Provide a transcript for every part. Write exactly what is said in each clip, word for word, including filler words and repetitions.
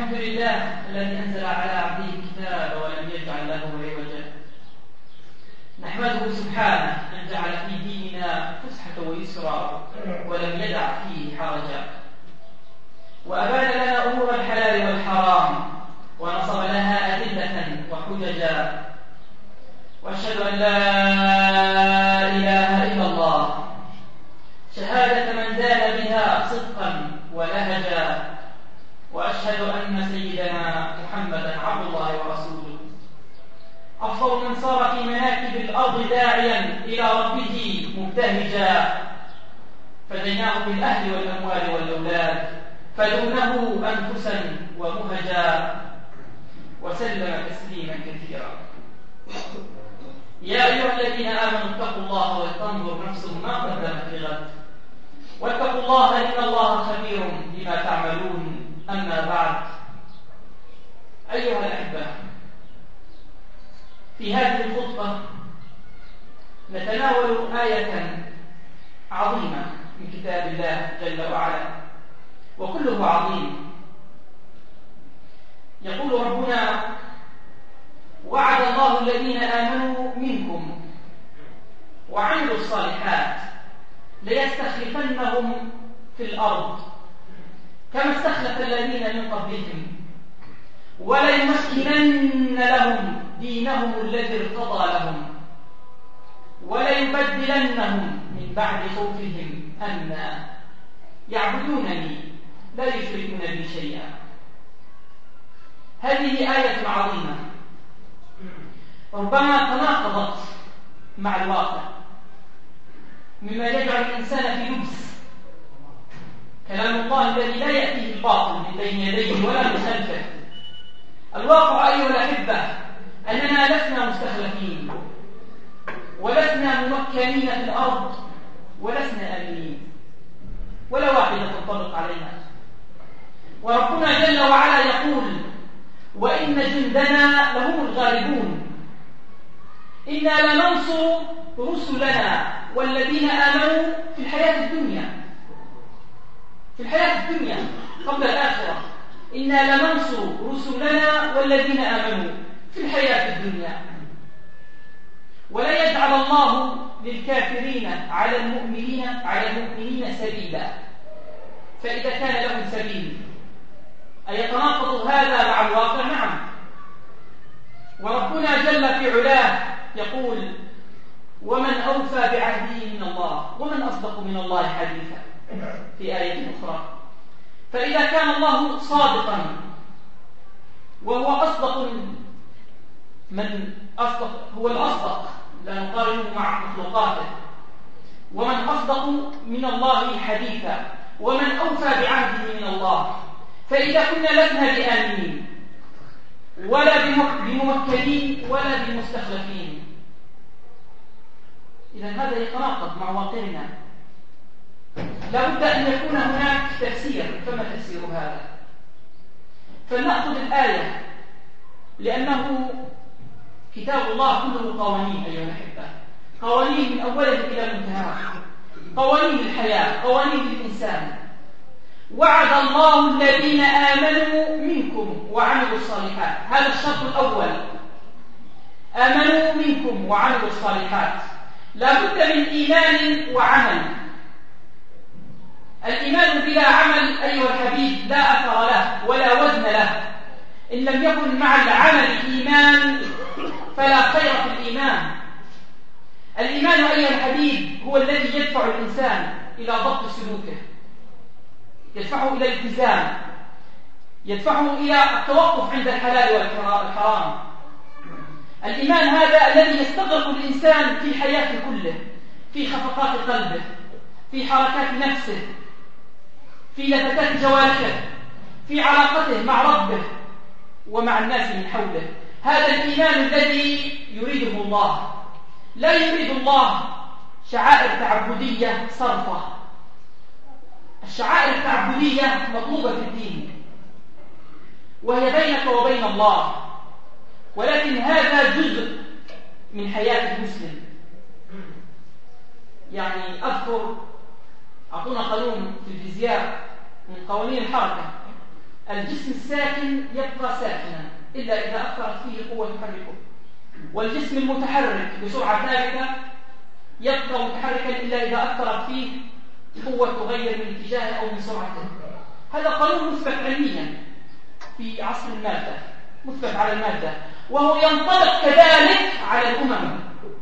الحمد لله الذي أنزل على عبده الكتاب ولم يجعل له عوجا. نحمده سبحانه أن جعل في ديننا فسحة ويسرا ولم يدع فيه حرجا، وأبان لنا أمور الحلال والحرام ونصب لها أدلة وحججا، وأشهد أن لا إله إلا الله شهادة من دان بها صدقا ولهجا، وأشهد أن سيدنا محمدا عبد الله ورسوله أفضل من صار في مناكب الأرض داعيا إلى ربه مبتهجا، فديناه بالأهل والأموال والأولاد فدونه أنفسا ومهجا، وسلم تسليما كثيرا. يا أيها الذين آمنوا اتقوا الله ولتنظر نفس ما قدمت لغد واتقوا الله إن الله خبير بما تعملون. أما بعد، أيها الأحبة، في هذه الخطبة نتناول آية عظيمة من كتاب الله جل وعلا، وكله عظيم. يقول ربنا: وعد الله الذين آمنوا منكم وعملوا الصالحات ليستخلفنهم في الأرض كما استخلف الذين من قبلهم وليمكنن لهم دينهم الذي ارتضى لهم وليبدلنهم من بعد خوفهم أمنا يعبدونني لا يشركون بي شيئا. هذه آية عظيمة ربما تناقضت مع الواقع، مما يجعل الإنسان في لبس. كلام الله الذي لا يأتيه الباطل من بين يديه ولا من خلفه. الواقع أيها الأحبة أننا لسنا مستخلفين ولسنا ممكنين في الأرض ولسنا آمنين، ولا واحدة تنطبق علينا. وربنا جل وعلا يقول: وإن جندنا لهم الغالبون، إنا لننصر رسلنا والذين آمنوا في الحياة الدنيا في الحياة الدنيا قبل الآخرة. إنا لننصر رسلنا والذين آمنوا في الحياة الدنيا، ولا يجعل الله للكافرين على المؤمنين على المؤمنين سبيلا. فإذا كان لهم سبيل أيتناقض هذا مع الواقع؟ نعم. وربنا جل في علاه يقول: ومن أوفى بعهده من الله ومن أصدق من الله حديثا، في آية أخرى. فإذا كان الله صادقا وهو أصدق من أصدق، هو الأصدق لا نقارنه مع مخلوقاته، ومن أصدق من الله حديثا ومن أوفى بعهده من الله، فإذا كنا لسنا بآمنين ولا بممكنين ولا بمستخلفين، إذا هذا يتناقض مع واقعنا. لا بد أن يكون هناك تفسير. فما تفسير هذا؟ فلنأخذ الآية، لأنه كتاب الله كله قوانين أيها الأحبة، قوانين من أوله إلى منتهاه، قوانين الحياة، قوانين الإنسان. وعد الله الذين آمنوا منكم وعملوا الصالحات، هذا الشرط الأول. آمنوا منكم وعملوا الصالحات، لا بد من إيمان وعمل. الإيمان بلا عمل أيها الحبيب لا أثر له ولا وزن له. إن لم يكن مع العمل إيمان فلا خير في الإيمان. الإيمان أيها الحبيب هو الذي يدفع الإنسان إلى ضبط سلوكه، يدفعه إلى الالتزام، يدفعه إلى التوقف عند الحلال والحرام. الإيمان هذا الذي يستغرق الإنسان في حياته كله، في خفقات قلبه، في حركات نفسه، في لفتات جوارحه، في علاقته مع ربه ومع الناس من حوله. هذا الإيمان الذي يريده الله. لا يريد الله شعائر تعبدية صرفة. الشعائر التعبدية مطلوبة في الدين وهي بينك وبين الله، ولكن هذا جزء من حياة المسلم. يعني أذكر أعطونا قانون في الفيزياء من قوانين الحركة، الجسم الساكن يبقى ساكنا إلا إذا أثرت فيه قوة تحركه، والجسم المتحرك بسرعة ثابتة يبقى متحركا إلا إذا أثرت فيه قوة تغير من اتجاهه أو من سرعته. هذا قانون مثبت علميا في عصر المادة، مثبت على المادة، وهو ينطبق كذلك على الأمم.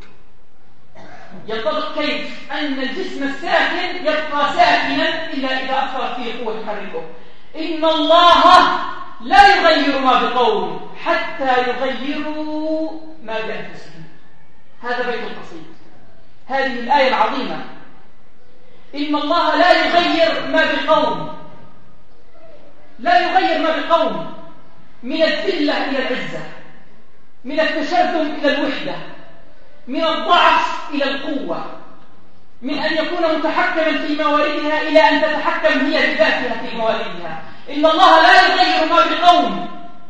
ينطبق كيف؟ أن الجسم الساكن يبقى ساكنا إلا إذا أثرت فيه قوة تحركه. إن الله لا يغير ما بقوم حتى يغيروا ما بأنفسهم. هذا بيت القصيد، هذه الآية العظيمة. إن الله لا يغير ما بقوم، لا يغير ما بقوم من الذلة إلى العزة، من التشرذم إلى الوحدة، من الضعف إلى القوة، من أن يكون متحكما في مواردها إلى أن تتحكم هي بذاتها في مواردها. إن الله لا يغير ما بقوم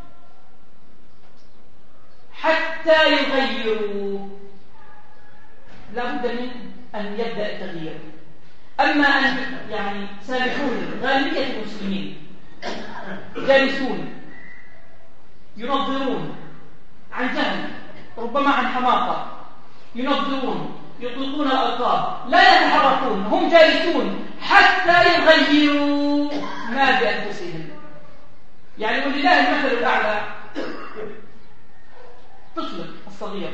حتى يغيروا. لا بد من أن يبدأ التغيير. أما أن يعني سامحون، غالبية المسلمين جالسون ينظرون عن جهل، ربما عن حماقة، ينظرون يطلقون الألقاب، لا يتحركون، هم جالسون حتى يغيروا ما بأنفسهم. يعني ولله المثل الأعلى. طفلك الصغير،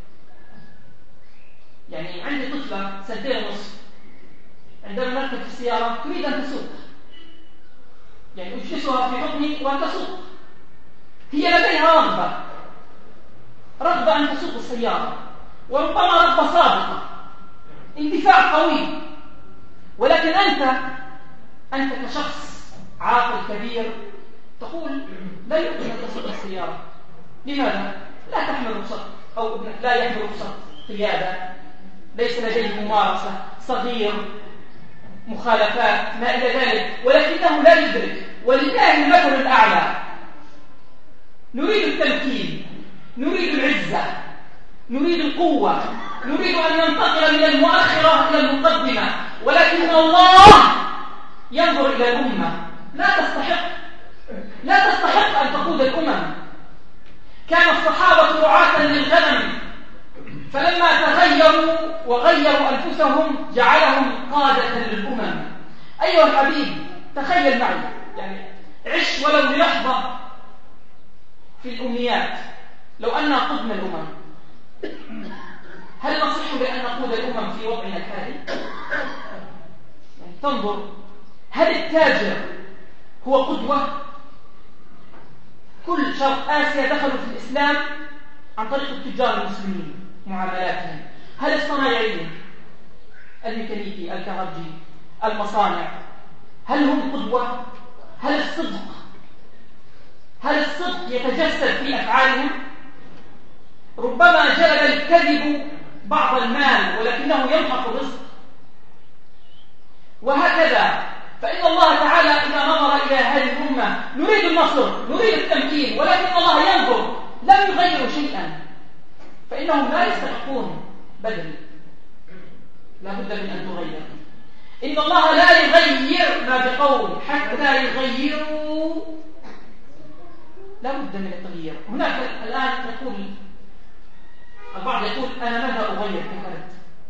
يعني عندي طفلة سنتين ونصف، عندما نركب في السيارة تريد أن تسوق، يعني أجلسها في حضني وتسوق. هي لديها رغبة رغبة أن تسوق السيارة، وربما رغبة صادقة، اندفاع قوي. ولكن أنت أنت كشخص عاقل كبير تقول لا يمكن أن تسوق السيارة. لماذا؟ لا تحمل رخصة، أو ابنك لا يحمل رخصة قيادة، ليس لديه ممارسة، صغير، مخالفات ما إلى ذلك، ولكنه لا يدرك. ولله المثل الأعلى. نريد التمكين، نريد العزة، نريد القوة، نريد أن ننتقل من المؤخرة إلى المقدمة، ولكن الله ينظر إلى الأمة. لا تستحق لا تستحق أن تقود الأمم. كان الصحابة رعاة للغنم، فلما تغيروا وغيروا أنفسهم جعلهم قادة للأمم. أيها الحبيب، تخيل معي، يعني عش ولو للحظة في الأمنيات. لو أننا قدنا الأمم، هل نصح بأن نقود الأمم في وضعنا الحالي؟ يعني تنظر، هل التاجر هو قدوة؟ كل شرق آسيا دخلوا في الإسلام عن طريق التجار المسلمين معاملاتهم. هل الصنايعيين، الميكانيكي، الكهربجي، المصانع، هل هم قدوة؟ هل الصدق هل الصدق يتجسد في أفعالهم؟ ربما جلب الكذب بعض المال ولكنه يمحق الرزق. وهكذا فإن الله تعالى إذا نظر إلى هذه الأمة، نريد النصر، نريد التمكين، ولكن الله ينظر، لم يغيروا شيئا، فإنهم لا يستحقون بدل. لا بد من أن تغير. إن الله لا يغير ما بقوم حتى يغيروا. لا بد من التغيير. هناك الآن يقول البعض يقول أنا ماذا أغير كفرت؟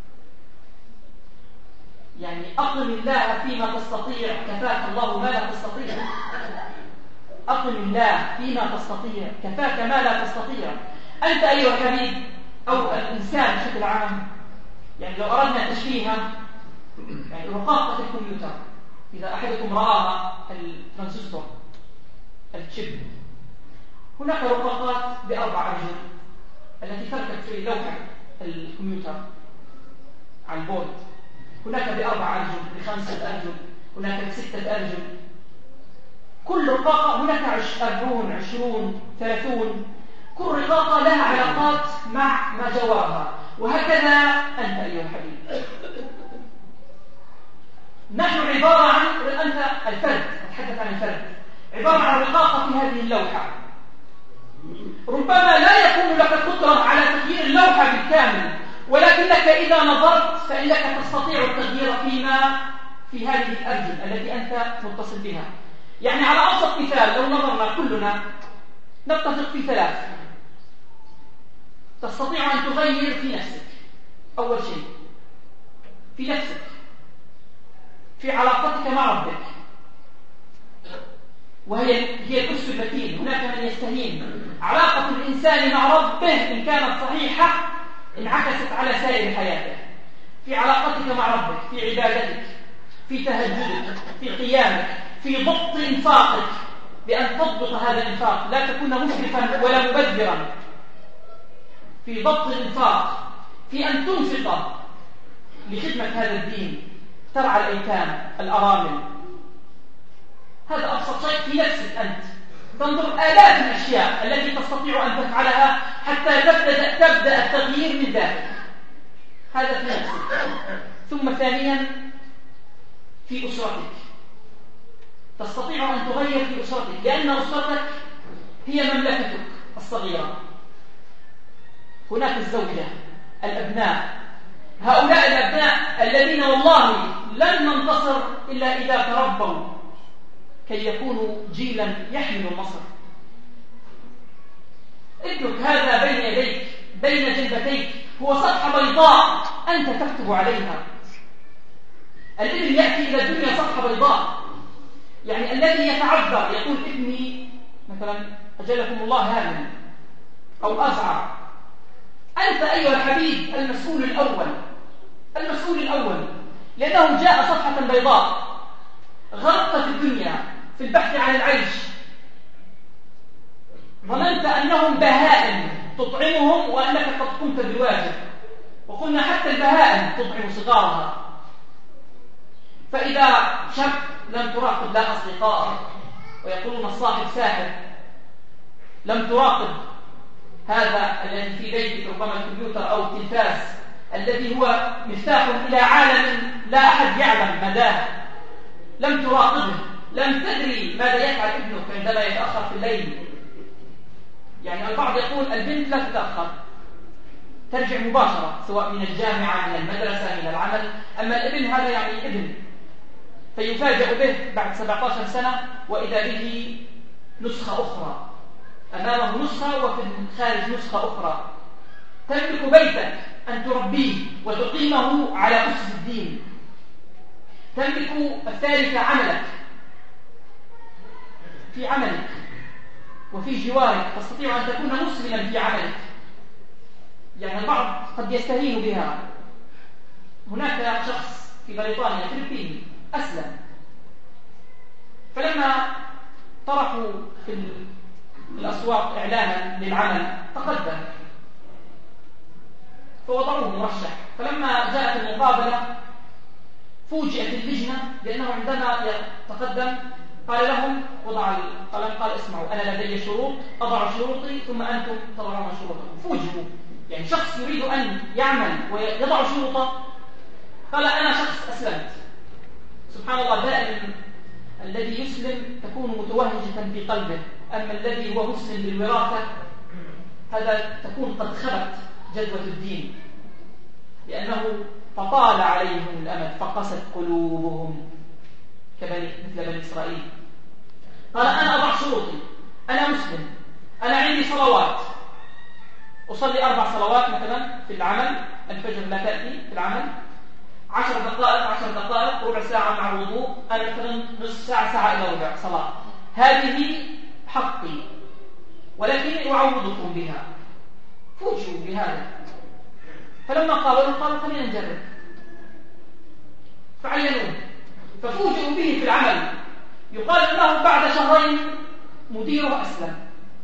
يعني أقم الله فيما تستطيع كفاك الله ما لا تستطيع. أقم الله فيما تستطيع كفاك ما لا تستطيع. أنت أيها الحبيب أو الإنسان بشكل عام، يعني لو أردنا تشبيهها، يعني رقاقة الكمبيوتر، إذا أحدكم رآها الترانزستور الشيب، هناك رقاقات بأربع أرجل التي تركب في لوحة الكمبيوتر على البورد. هناك بأربع أرجل، بخمسة أرجل، هناك بستة أرجل. كل رقاقة هناك أربعون، عشرون، ثلاثون. كل رقاقة لها علاقات مع ما جوارها. وهكذا أنت أيها الحبيب. نحن عبارة عن أنت الفرد، أتحدث عن الفرد، عبارة عن رقاقة في هذه اللوحة. ربما لا يكون لك قدرة على تغيير اللوحة بالكامل، ولكنك إذا نظرت فإنك تستطيع التغيير فيما في هذه الأرجل التي أنت متصل بها. يعني على أبسط مثال لو نظرنا كلنا نتفق في ثلاث تستطيع أن تغير في نفسك. أول شيء في نفسك، في علاقتك مع ربك، وهي هي الأسس المتين. هناك من يستهين. علاقة الإنسان مع ربه إن كانت صحيحة انعكست على سائر حياته. في علاقتك مع ربك، في عبادتك، في تهجدك، في قيامك، في ضبط إنفاقك، بأن تضبط هذا الإنفاق، لا تكون مسرفا ولا مبذرا. في ضبط الإنفاق، في أن تنفق لخدمة هذا الدين، ترعى الأيتام الأرامل. هذا أبسط شيء في نفسك أنت. تنظر آلاف الأشياء التي تستطيع أن تفعلها حتى تبدأ, تبدأ التغيير من ذلك. هذا في نفسك. ثم ثانيا في أسرتك، تستطيع أن تغير في أسرتك، لأن أسرتك هي مملكتك الصغيرة. هناك الزوجة، الأبناء، هؤلاء الأبناء الذين والله لن ننتصر إلا إذا تربوا كي يكونوا جيلا يحمل النصر. ابنك هذا بين يديك، بين جنبتيك، هو صفحة بيضاء أنت تكتب عليها. الابن يأتي إلى الدنيا صفحة بيضاء، يعني الذي يتعذر يقول ابني مثلا أجلكم الله هامل أو أزعر. أنت أيها الحبيب المسؤول الأول، المسؤول الأول، لأنه جاء صفحة بيضاء. غرقت في الدنيا في البحث عن العيش، ظننت أنهم بهائم تطعمهم وأنك قد قمت بالواجب. وقلنا حتى البهائم تطعم صغارها. فإذا شاب لم تراقب لا أصدقائه، ويقولون الصاحب ساحر، لم تراقب هذا الذي في بيتك ربما الكمبيوتر أو التلفاز الذي هو مفتاح إلى عالم لا أحد يعلم مداه، لم تراقبه، لم تدري ماذا يفعل ابنك عندما يتأخر في الليل. يعني البعض يقول البنت لا تتأخر، ترجع مباشرة سواء من الجامعة، من المدرسة، من العمل. أما الابن هذا يعني ابن، فيفاجأ به بعد سبعة عشر سنة وإذا به نسخة أخرى، أمامه نسخة وفي الخارج نسخة أخرى. تملك بيتك أن تربيه وتقيمه على أسس الدين. تملك الثالثة عملك، في عملك وفي جوارك تستطيع أن تكون مسلما في عملك. يعني البعض قد يستهين بها. هناك شخص في بريطانيا فلبيني أسلم، فلما طرحوا في الأسواق إعلانا للعمل تقدم، فوضعوه مرشح. فلما جاءت المقابلة فوجئت اللجنة لأنه عندما يتقدم قال لهم، وضع القلم، قال اسمعوا أنا لدي شروط، أضع شروطي ثم أنتم تضعون شروطكم. فوجئوا، يعني شخص يريد أن يعمل ويضع شروطه قال أنا شخص أسلمت. سبحان الله، دائما الذي يسلم تكون متوهجة في قلبه، أما الذي هو مسلم بالوراثة هذا تكون قد خبت جدوى الدين، لأنه فطال عليهم الأمد فقست قلوبهم كبني مثل بني إسرائيل. قال أنا أضع شروطي، أنا مسلم، أنا عندي صلوات، أصلي أربع صلوات مثلا في العمل، الفجر لا تأتي في العمل، عشر دقائق عشر دقائق ربع ساعة مع الوضوء، أنا مثلا نصف ساعة ساعة إلى ربع صلاة، هذه حقي ولكن أعوضكم بها. فوجئوا بهذا، فلما قالوا قالوا خلينا نجرب، فعينوه ففوجئوا به في العمل. يقال له بعد شهرين مديره أسلم.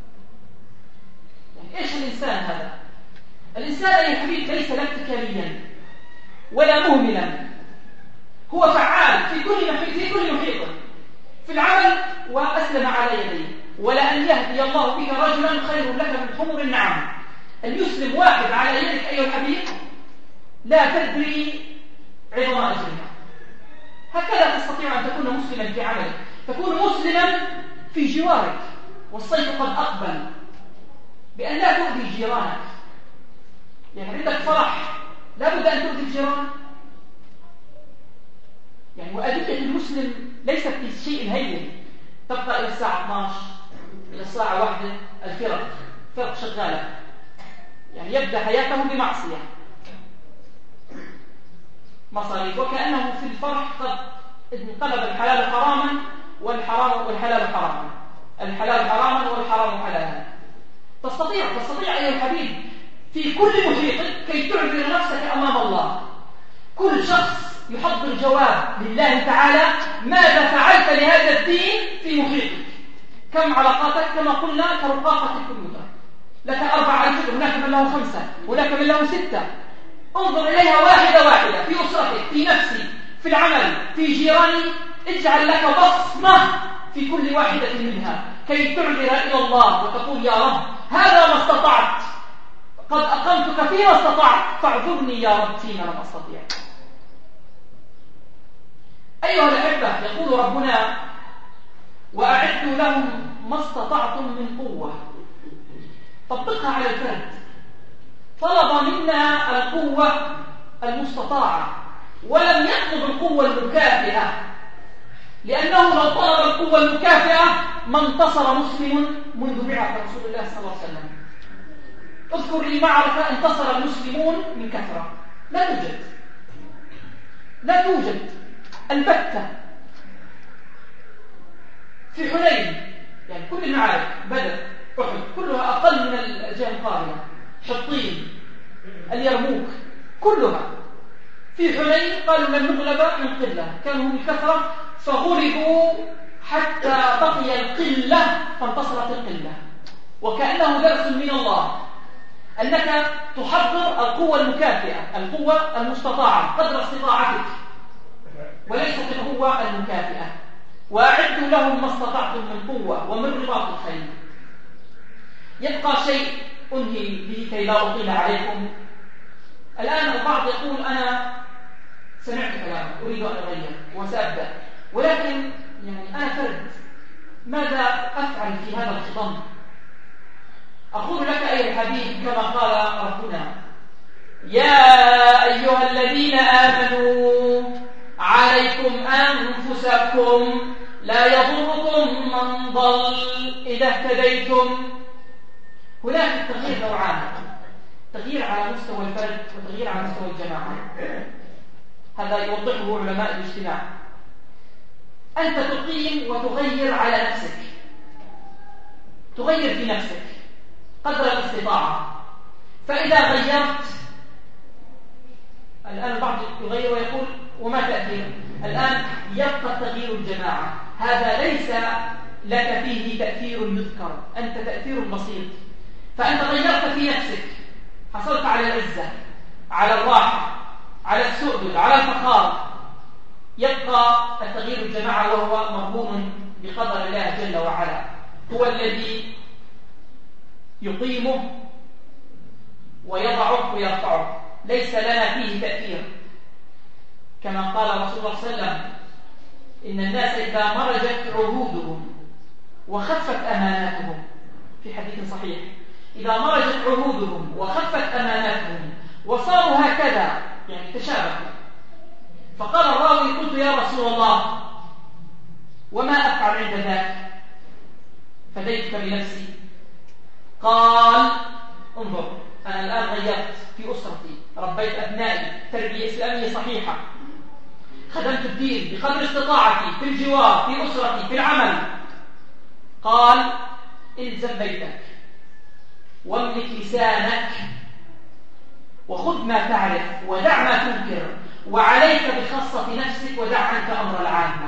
يعني إيش الإنسان هذا؟ الإنسان يا حبيب ليس لا اتكاليا ولا مهملا، هو فعال في كل محيط، في كل محيط في العمل، وأسلم على يديه. ولأن يهدي الله بك رجلا خير لك من حمر النعم. أن يسلم واحد على يدك أيها الحبيب لا تدري عظم أجرها. هكذا تستطيع أن تكون مسلما في عملك، تكون مسلما في جوارك. والصيف قد أقبل، بأن لا تؤذي جيرانك. يعني عندك فرح لا بد أن تؤذي الجيران. يعني وأذية المسلم ليست في شيء هين. تبقى إلى الساعة اثني عشر إلى الساعة واحدة الفرق فرق شغالة، يعني يبدأ حياته بمعصية مصاريف، وكأنه في الفرح قد انقلب الحلال حراما والحرام والحلال حراما، الحلال حراما والحرام حلالا. تستطيع تستطيع أيها الحبيب في كل محيطك كي تعبر نفسك أمام الله. كل شخص يحضر جواب لله تعالى: ماذا فعلت لهذا الدين في محيطك؟ كم علاقاتك؟ كما قلنا كرقاقة الكمبيوتر، لك أربع أنشطة، هناك من له خمسة، هناك من له ستة. انظر إليها واحدة واحدة، في أسرتك، في نفسك، في العمل، في جيرانك. اجعل لك بصمة في كل واحدة منها كي تعبر إلى الله وتقول: يا رب هذا ما استطعت، قد أقمتك فيما استطعت، فاعذرني يا رب فيما لم أستطيع. أيها الأحبة، يقول ربنا: وأعدوا لهم ما استطعتم من قوة. طبقها على الفرد. طلب منا القوة المستطاعة ولم يطلب القوة المكافئة، لأنه لو طلب القوة المكافئة ما انتصر مسلم منذ بعث رسول الله صلى الله عليه وسلم. اذكر لي معركة انتصر المسلمون من كثرة، لا توجد، لا توجد البتة. في حنين يعني كل المعارك بدر أحد كلها أقل من الجهة القارنة، حطين، اليرموك، كلها. في حنين قالوا لن نغلب من قلة، كانوا من كثرة فغلبوا حتى بقي القلة فانتصرت القلة. وكأنه درس من الله أنك تحضر القوة المكافئة، القوة المستطاعة قدر استطاعتك، وليست القوة المكافئة. وأعدوا لهم ما استطعتم من قوة ومن رباط الخيل. يبقى شيء أنهي به كي لا أطيل عليكم. الآن البعض يقول: أنا سمعت كلامك، أريد أن أغير وسأبدأ، ولكن يعني أنا فرد، ماذا أفعل في هذا الخضم؟ أقول لك أيها الحبيب كما قال ربنا: يا أيها الذين آمنوا عليكم أنفسكم لا يضركم من ضل إذا اهتديتم. هناك التغيير نوعان: تغيير على مستوى الفرد وتغيير على مستوى الجماعة. هذا يوضحه علماء الاجتماع. أنت تقيم وتغير على نفسك، تغير في نفسك قدر الاستطاعة. فإذا غيرت، الآن البعض يغير ويقول: وما تأثير؟ الآن يبقى تغيير الجماعة، هذا ليس لك فيه تأثير يذكر، أنت تأثير بسيط. فأنت غيرت في نفسك، حصلت على العزة، على الراحة، على السؤدد، على الفخار. يبقى التغيير الجماعة وهو مرهون بقدر الله جل وعلا، هو الذي يقيمه ويضعه ويرفعه، ليس لنا فيه تأثير. كما قال رسول الله صلى الله عليه وسلم: إن الناس إذا مرجت عهودهم وخفت أماناتهم، في حديث صحيح: إذا مرجت عهودهم وخفت أماناتهم وصاروا هكذا، يعني تشابهوا. فقال الراوي: قلت يا رسول الله وما أفعل عند ذاك؟ فديتك بنفسي. قال: انظر، أنا الآن غيرت في أسرتي، ربيت أبنائي تربية إسلامية صحيحة، خدمت الدين بقدر استطاعتي في الجوار، في أسرتي، في العمل. قال: الزم بيتك واملك لسانك وخذ ما تعرف ودع ما تنكر، وعليك بخاصة نفسك ودع عنك أمر العامة.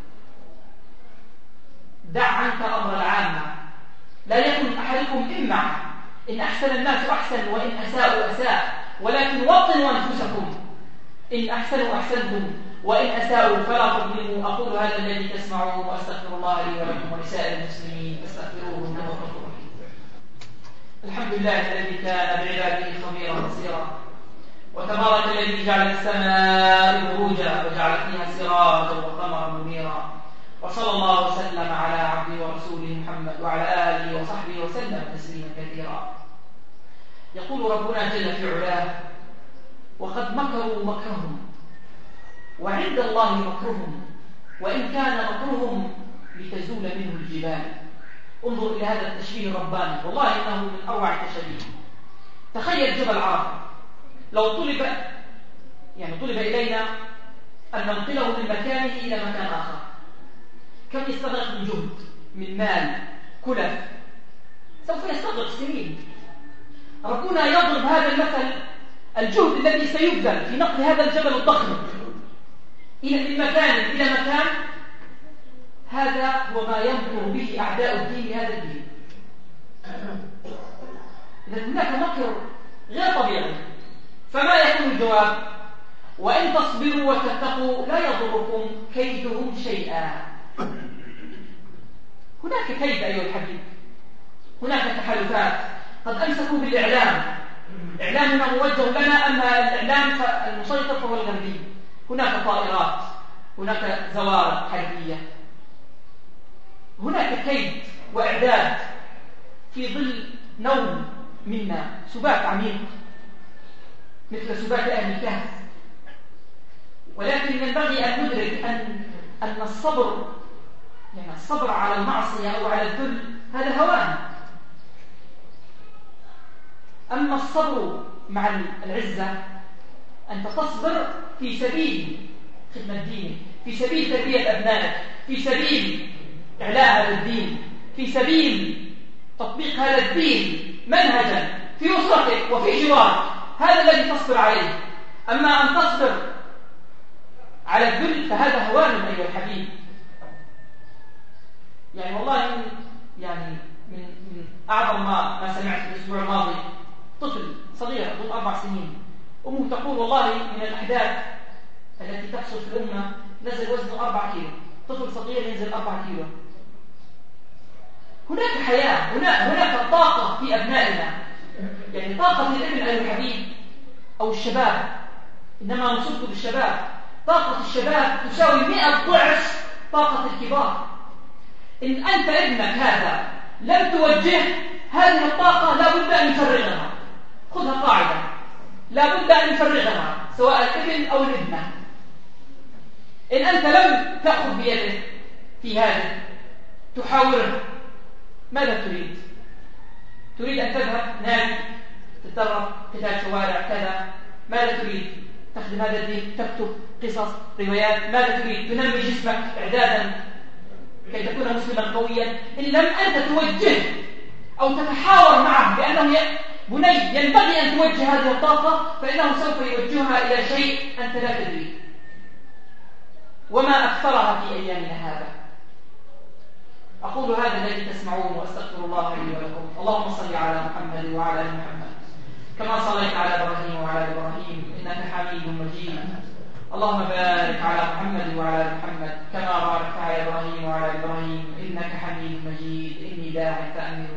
دع عنك أمر العامة. لا يكن أحدكم إمع، إن أحسن الناس أحسن وإن أساءوا أساء، ولكن وطنوا أنفسكم، إن أحسنوا أحسنتم وإن أساءوا فلا تظلموا. أقول هذا الذي تسمعون وأستغفر الله لي ولكم ولسائر المسلمين فاستغفروه إنه هو الغفور الرحيم. الحمد لله الذي كان بعباده خبيرا بصيرا، وتبارك الذي جعل السماء بروجا وجعل فيها سراجا وقمرا منيرا، وصلى الله وسلم على عبده ورسوله محمد وعلى آله وصحبه وسلم تسليما كثيرا. يقول ربنا جل في علاه: وقد مكروا مكرهم وعند الله مكرهم وإن كان مكرهم لتزول منه الجبال. انظر إلى هذا التشبيه الرباني، والله إنه من أروع التشابيه. تخيل جبل عرفة لو طلب يعني طلب إلينا أن ننقله من مكانه إلى مكان آخر، كم يستغرق من جهد، من مال، كلف، سوف يستغرق سنين. ربنا يضرب هذا المثل، الجهد الذي سيبذل في نقل هذا الجبل الضخم إلى من مكان إلى مكان، هذا هو ما يمكر به أعداء الدين لهذا الدين. إذا هناك مكر غير طبيعي. فما يكون الجواب؟ وإن تصبروا وتتقوا لا يضركم كيدهم شيئا. هناك كيد أيها الحبيب، هناك تحالفات، قد أمسكوا بالإعلام، إعلامنا موجه لنا، أما الإعلام المسيطر فهو الغربي. هناك طائرات، هناك زوارق حربية، هناك كيد وإعداد في ظل نوم منا، سبات عميق مثل سبات أهل الكهف. ولكن ينبغي أن ندرك أن أن الصبر، يعني الصبر على المعصية أو على الذل، هذا هوان. أما الصبر مع العزة، أنت تصبر في سبيل خدمة دينك، في سبيل تربية أبنائك، في سبيل إعلاء هذا الدين، في سبيل تطبيق هذا الدين منهجا في أسرتك وفي جوارك، هذا الذي تصبر عليه. أما أن تصبر على الذل فهذا هوان أيها الحبيب. يعني والله من يعني من, من أعظم ما, ما سمعت في الأسبوع الماضي، طفل صغير ذو أربع سنين، أمه تقول والله من الأحداث التي تحصل في الأمة نزل وزنه أربعة كيلو، طفل صغير ينزل أربعة كيلو. هناك حياة، هناك, هناك طاقة في أبنائنا، يعني طاقة الابن أيها الحبيب أو الشباب، إنما نصبت بالشباب. طاقة الشباب تساوي مئة ضعف طاقة الكبار. إن أنت ابنك هذا لم توجه هذه الطاقة لا بد أن يفرغها. خذها قاعدة، لا بد أن يفرغها سواء الابن أو الابنة. إن أنت لم تأخذ بيده في هذا تحاوره، ماذا تريد؟ تريد أن تذهب نادي تتدرب قتال شوارع كذا؟ ماذا تريد؟ تخدم هذا الدين، تكتب قصص روايات؟ ماذا تريد؟ تنمي جسمك إعدادا كي تكون مسلما قويا. إن لم أنت توجه أو تتحاور معه بأنه بني ينبغي أن توجه هذه الطاقة، فإنه سوف يوجهها إلى شيء أنت لا تدري. وما أكثرها في أيامنا هذا. أقول هذا الذي تسمعون وأستغفر الله لي ولكم. اللهم صل على محمد وعلى آل محمد كما صليت على إبراهيم وعلى آل إبراهيم إنك حميد مجيد. اللهم بارك على محمد وعلى آل محمد كما باركت على إبراهيم وعلى آل إبراهيم إنك حميد مجيد. إني داع فأمر